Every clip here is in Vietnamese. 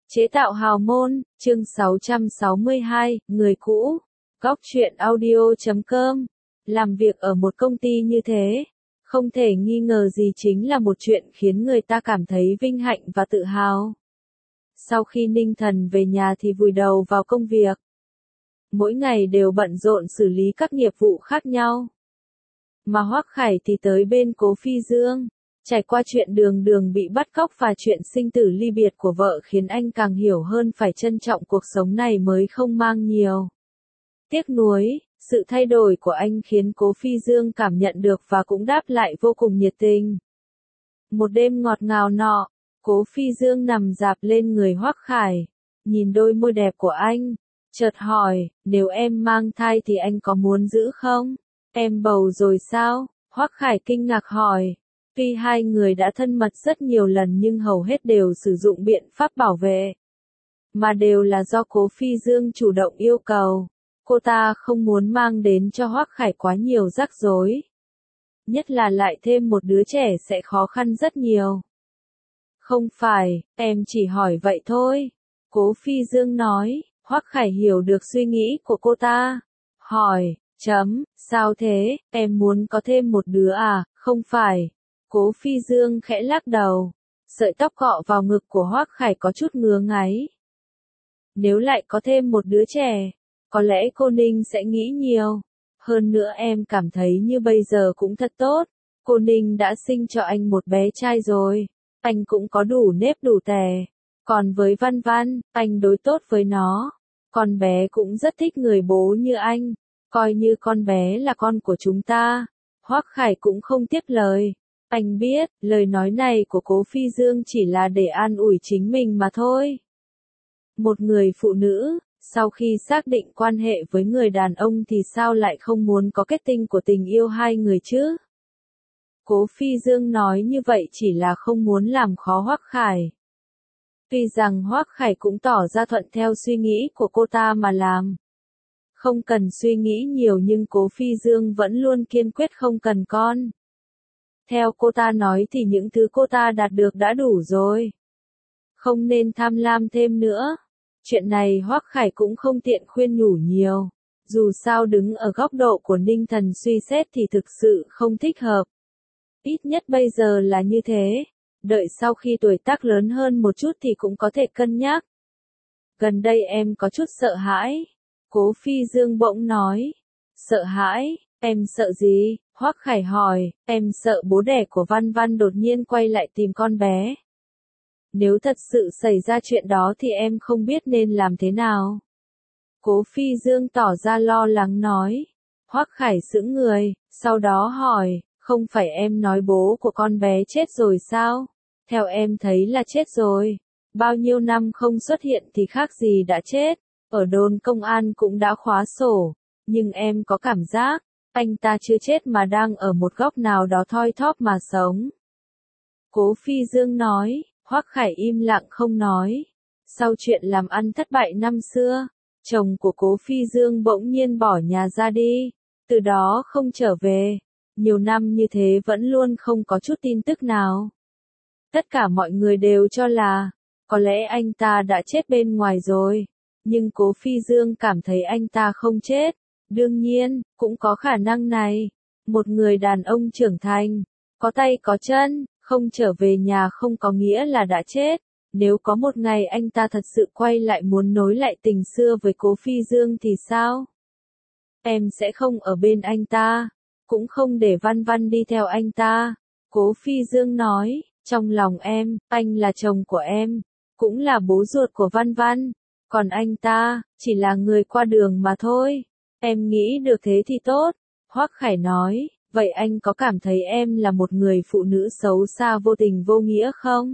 Chế tạo hào môn, chương 662, người cũ. Góc truyện audio.com. Làm việc ở một công ty như thế, không thể nghi ngờ gì chính là một chuyện khiến người ta cảm thấy vinh hạnh và tự hào. Sau khi Ninh Thần về nhà thì vùi đầu vào công việc. Mỗi ngày đều bận rộn xử lý các nghiệp vụ khác nhau. Mà Hoắc Khải thì tới bên Cố Phi Dương. Trải qua chuyện Đường Đường bị bắt cóc và chuyện sinh tử ly biệt của vợ khiến anh càng hiểu hơn phải trân trọng cuộc sống này mới không mang nhiều tiếc nuối. Sự thay đổi của anh khiến Cố Phi Dương cảm nhận được và cũng đáp lại vô cùng nhiệt tình. Một đêm ngọt ngào nọ, Cố Phi Dương nằm dạp lên người Hoắc Khải, nhìn đôi môi đẹp của anh, chợt hỏi, nếu em mang thai thì anh có muốn giữ không? Em bầu rồi sao? Hoắc Khải kinh ngạc hỏi. Tuy hai người đã thân mật rất nhiều lần nhưng hầu hết đều sử dụng biện pháp bảo vệ. Mà đều là do Cố Phi Dương chủ động yêu cầu. Cô ta không muốn mang đến cho Hoắc Khải quá nhiều rắc rối. Nhất là lại thêm một đứa trẻ sẽ khó khăn rất nhiều. Không phải, em chỉ hỏi vậy thôi. Cố Phi Dương nói. Hoắc Khải hiểu được suy nghĩ của cô ta. Hỏi, sao thế, em muốn có thêm một đứa à? Không phải. Cố Phi Dương khẽ lắc đầu. Sợi tóc cọ vào ngực của Hoắc Khải có chút ngứa ngáy. Nếu lại có thêm một đứa trẻ, có lẽ cô Ninh sẽ nghĩ nhiều. Hơn nữa em cảm thấy như bây giờ cũng thật tốt. Cô Ninh đã sinh cho anh một bé trai rồi. Anh cũng có đủ nếp đủ tè. Còn với Văn Văn, anh đối tốt với nó. Con bé cũng rất thích người bố như anh. Coi như con bé là con của chúng ta. Hoắc Khải cũng không tiếc lời. Anh biết, lời nói này của Cố Phi Dương chỉ là để an ủi chính mình mà thôi. Một người phụ nữ, sau khi xác định quan hệ với người đàn ông thì sao lại không muốn có kết tinh của tình yêu hai người chứ? Cố Phi Dương nói như vậy chỉ là không muốn làm khó Hoắc Khải. Tuy rằng Hoắc Khải cũng tỏ ra thuận theo suy nghĩ của cô ta mà làm. Không cần suy nghĩ nhiều nhưng Cố Phi Dương vẫn luôn kiên quyết không cần con. Theo cô ta nói thì những thứ cô ta đạt được đã đủ rồi. Không nên tham lam thêm nữa. Chuyện này Hoắc Khải cũng không tiện khuyên nhủ nhiều. Dù sao đứng ở góc độ của Ninh Thần suy xét thì thực sự không thích hợp. Ít nhất bây giờ là như thế. Đợi sau khi tuổi tác lớn hơn một chút thì cũng có thể cân nhắc. Gần đây em có chút sợ hãi. Cố Phi Dương bỗng nói. Sợ hãi, em sợ gì? Hoắc Khải hỏi, em sợ bố đẻ của Văn Văn đột nhiên quay lại tìm con bé. Nếu thật sự xảy ra chuyện đó thì em không biết nên làm thế nào. Cố Phi Dương tỏ ra lo lắng nói. Hoắc Khải sững người, sau đó hỏi, không phải em nói bố của con bé chết rồi sao? Theo em thấy là chết rồi. Bao nhiêu năm không xuất hiện thì khác gì đã chết. Ở đồn công an cũng đã khóa sổ. Nhưng em có cảm giác, anh ta chưa chết mà đang ở một góc nào đó thoi thóp mà sống. Cố Phi Dương nói. Hoắc Khải im lặng không nói. Sau chuyện làm ăn thất bại năm xưa, chồng của Cố Phi Dương bỗng nhiên bỏ nhà ra đi, từ đó không trở về. Nhiều năm như thế vẫn luôn không có chút tin tức nào. Tất cả mọi người đều cho là, có lẽ anh ta đã chết bên ngoài rồi. Nhưng Cố Phi Dương cảm thấy anh ta không chết. Đương nhiên, cũng có khả năng này. Một người đàn ông trưởng thành, có tay có chân, không trở về nhà không có nghĩa là đã chết. Nếu có một ngày anh ta thật sự quay lại muốn nối lại tình xưa với Cố Phi Dương thì sao? Em sẽ không ở bên anh ta, cũng không để Văn Văn đi theo anh ta. Cố Phi Dương nói, trong lòng em, anh là chồng của em, cũng là bố ruột của Văn Văn. Còn anh ta, chỉ là người qua đường mà thôi. Em nghĩ được thế thì tốt. Hoắc Khải nói, vậy anh có cảm thấy em là một người phụ nữ xấu xa vô tình vô nghĩa không?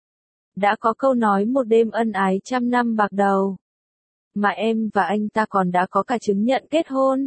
Đã có câu nói một đêm ân ái trăm năm bạc đầu. Mà em và anh ta còn đã có cả chứng nhận kết hôn.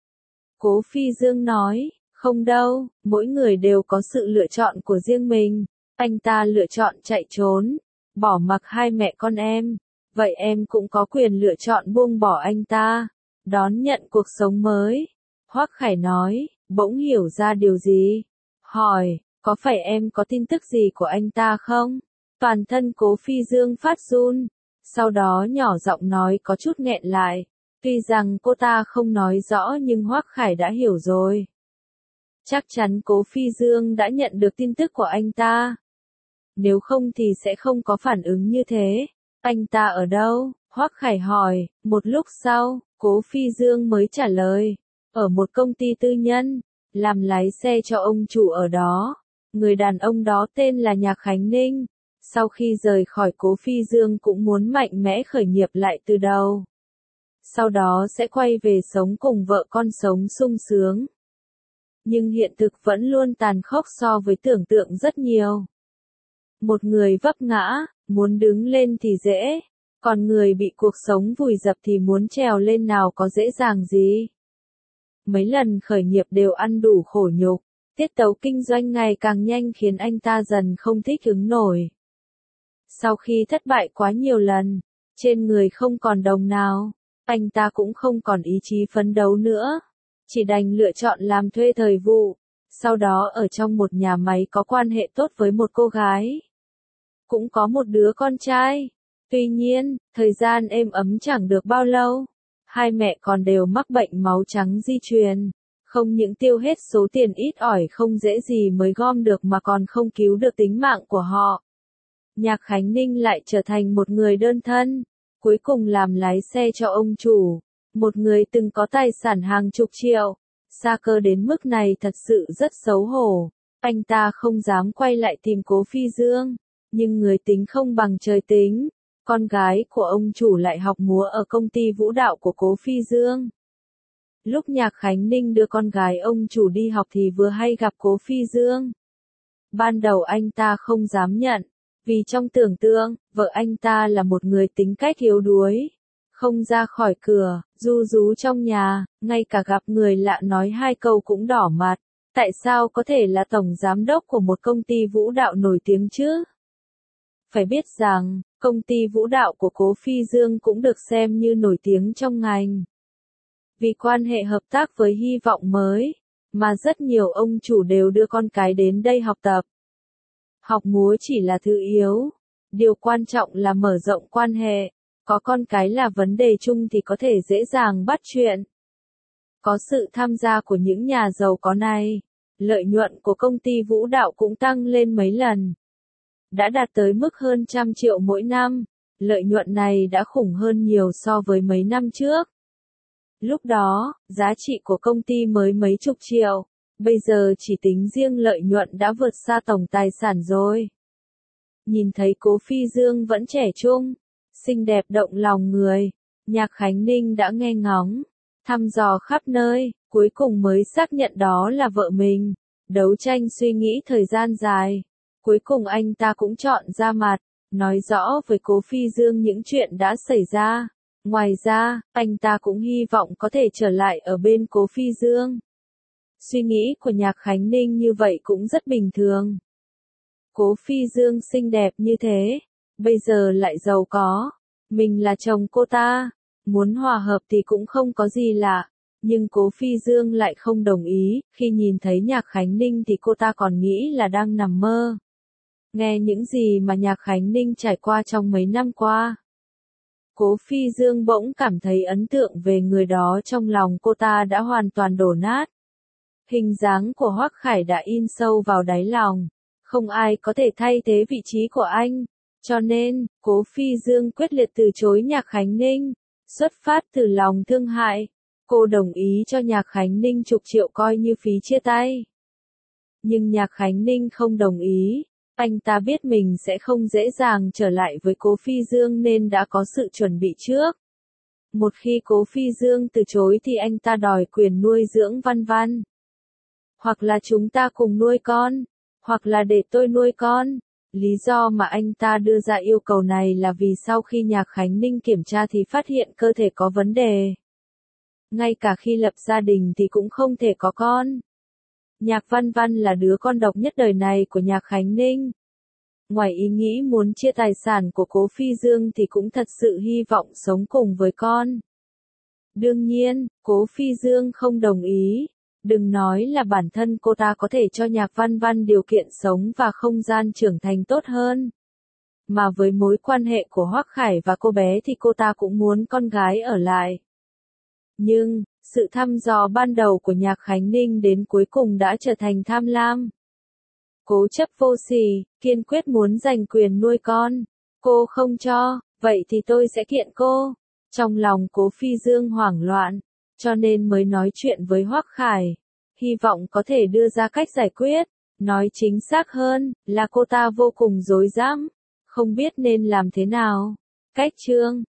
Cố Phi Dương nói, không đâu, mỗi người đều có sự lựa chọn của riêng mình. Anh ta lựa chọn chạy trốn, bỏ mặc hai mẹ con em. Vậy em cũng có quyền lựa chọn buông bỏ anh ta, đón nhận cuộc sống mới. Hoắc Khải nói, bỗng hiểu ra điều gì. Hỏi, có phải em có tin tức gì của anh ta không? Toàn thân Cố Phi Dương phát run. Sau đó nhỏ giọng nói có chút nghẹn lại. Tuy rằng cô ta không nói rõ nhưng Hoắc Khải đã hiểu rồi. Chắc chắn Cố Phi Dương đã nhận được tin tức của anh ta. Nếu không thì sẽ không có phản ứng như thế. Anh ta ở đâu? Hoắc Khải hỏi. Một lúc sau, Cố Phi Dương mới trả lời. Ở một công ty tư nhân, làm lái xe cho ông chủ ở đó. Người đàn ông đó tên là Nhạc Khánh Ninh. Sau khi rời khỏi Cố Phi Dương cũng muốn mạnh mẽ khởi nghiệp lại từ đầu. Sau đó sẽ quay về sống cùng vợ con sống sung sướng. Nhưng hiện thực vẫn luôn tàn khốc so với tưởng tượng rất nhiều. Một người vấp ngã, muốn đứng lên thì dễ, còn người bị cuộc sống vùi dập thì muốn trèo lên nào có dễ dàng gì. Mấy lần khởi nghiệp đều ăn đủ khổ nhục, tiết tấu kinh doanh ngày càng nhanh khiến anh ta dần không thích ứng nổi. Sau khi thất bại quá nhiều lần, trên người không còn đồng nào, anh ta cũng không còn ý chí phấn đấu nữa, chỉ đành lựa chọn làm thuê thời vụ, sau đó ở trong một nhà máy có quan hệ tốt với một cô gái. Cũng có một đứa con trai. Tuy nhiên, thời gian êm ấm chẳng được bao lâu. Hai mẹ còn đều mắc bệnh máu trắng di truyền. Không những tiêu hết số tiền ít ỏi không dễ gì mới gom được mà còn không cứu được tính mạng của họ. Nhạc Khánh Ninh lại trở thành một người đơn thân. Cuối cùng làm lái xe cho ông chủ. Một người từng có tài sản hàng chục triệu. Sa cơ đến mức này thật sự rất xấu hổ. Anh ta không dám quay lại tìm Cố Phi Dương. Nhưng người tính không bằng trời tính. Con gái của ông chủ lại học múa ở công ty vũ đạo của Cố Phi Dương. Lúc Nhạc Khánh Ninh đưa con gái ông chủ đi học thì vừa hay gặp Cố Phi Dương. Ban đầu anh ta không dám nhận, vì trong tưởng tượng, vợ anh ta là một người tính cách yếu đuối. Không ra khỏi cửa, ru rú trong nhà, ngay cả gặp người lạ nói hai câu cũng đỏ mặt. Tại sao có thể là tổng giám đốc của một công ty vũ đạo nổi tiếng chứ? Phải biết rằng, công ty vũ đạo của Cố Phi Dương cũng được xem như nổi tiếng trong ngành. Vì quan hệ hợp tác với Hy vọng mới, mà rất nhiều ông chủ đều đưa con cái đến đây học tập. Học múa chỉ là thứ yếu, điều quan trọng là mở rộng quan hệ, có con cái là vấn đề chung thì có thể dễ dàng bắt chuyện. Có sự tham gia của những nhà giàu có này, lợi nhuận của công ty vũ đạo cũng tăng lên mấy lần. Đã đạt tới mức hơn 100 triệu mỗi năm, lợi nhuận này đã khủng hơn nhiều so với mấy năm trước. Lúc đó, giá trị của công ty mới mấy chục triệu, bây giờ chỉ tính riêng lợi nhuận đã vượt xa tổng tài sản rồi. Nhìn thấy Cố Phi Dương vẫn trẻ trung, xinh đẹp động lòng người, Nhạc Khánh Ninh đã nghe ngóng, thăm dò khắp nơi, cuối cùng mới xác nhận đó là vợ mình. Đấu tranh suy nghĩ thời gian dài, cuối cùng anh ta cũng chọn ra mặt, nói rõ với Cố Phi Dương những chuyện đã xảy ra. Ngoài ra, anh ta cũng hy vọng có thể trở lại ở bên Cố Phi Dương. Suy nghĩ của Nhạc Khánh Ninh như vậy cũng rất bình thường. Cố Phi Dương xinh đẹp như thế, bây giờ lại giàu có, mình là chồng cô ta, muốn hòa hợp thì cũng không có gì lạ, nhưng Cố Phi Dương lại không đồng ý, khi nhìn thấy Nhạc Khánh Ninh thì cô ta còn nghĩ là đang nằm mơ. Nghe những gì mà Nhạc Khánh Ninh trải qua trong mấy năm qua, Cố Phi Dương bỗng cảm thấy ấn tượng về người đó trong lòng cô ta đã hoàn toàn đổ nát. Hình dáng của Hoắc Khải đã in sâu vào đáy lòng, không ai có thể thay thế vị trí của anh, cho nên, Cố Phi Dương quyết liệt từ chối Nhạc Khánh Ninh, xuất phát từ lòng thương hại. Cô đồng ý cho Nhạc Khánh Ninh chục triệu coi như phí chia tay. Nhưng Nhạc Khánh Ninh không đồng ý. Anh ta biết mình sẽ không dễ dàng trở lại với Cố Phi Dương nên đã có sự chuẩn bị trước. Một khi Cố Phi Dương từ chối thì anh ta đòi quyền nuôi dưỡng Văn Văn. Hoặc là chúng ta cùng nuôi con, hoặc là để tôi nuôi con. Lý do mà anh ta đưa ra yêu cầu này là vì sau khi Nhạc Khánh Ninh kiểm tra thì phát hiện cơ thể có vấn đề. Ngay cả khi lập gia đình thì cũng không thể có con. Nhạc Văn Văn là đứa con độc nhất đời này của Nhạc Khánh Ninh. Ngoài ý nghĩ muốn chia tài sản của Cố Phi Dương thì cũng thật sự hy vọng sống cùng với con. Đương nhiên, Cố Phi Dương không đồng ý. Đừng nói là bản thân cô ta có thể cho Nhạc Văn Văn điều kiện sống và không gian trưởng thành tốt hơn. mà với mối quan hệ của Hoắc Khải và cô bé thì cô ta cũng muốn con gái ở lại. Nhưng, sự thăm dò ban đầu của Nhạc Khánh Ninh đến cuối cùng đã trở thành tham lam. Cố chấp vô sỉ, kiên quyết muốn giành quyền nuôi con. Cô không cho, vậy thì tôi sẽ kiện cô. Trong lòng Cố Phi Dương hoảng loạn, cho nên mới nói chuyện với Hoắc Khải. Hy vọng có thể đưa ra cách giải quyết. Nói chính xác hơn, là cô ta vô cùng rối rắm, không biết nên làm thế nào. Cách chương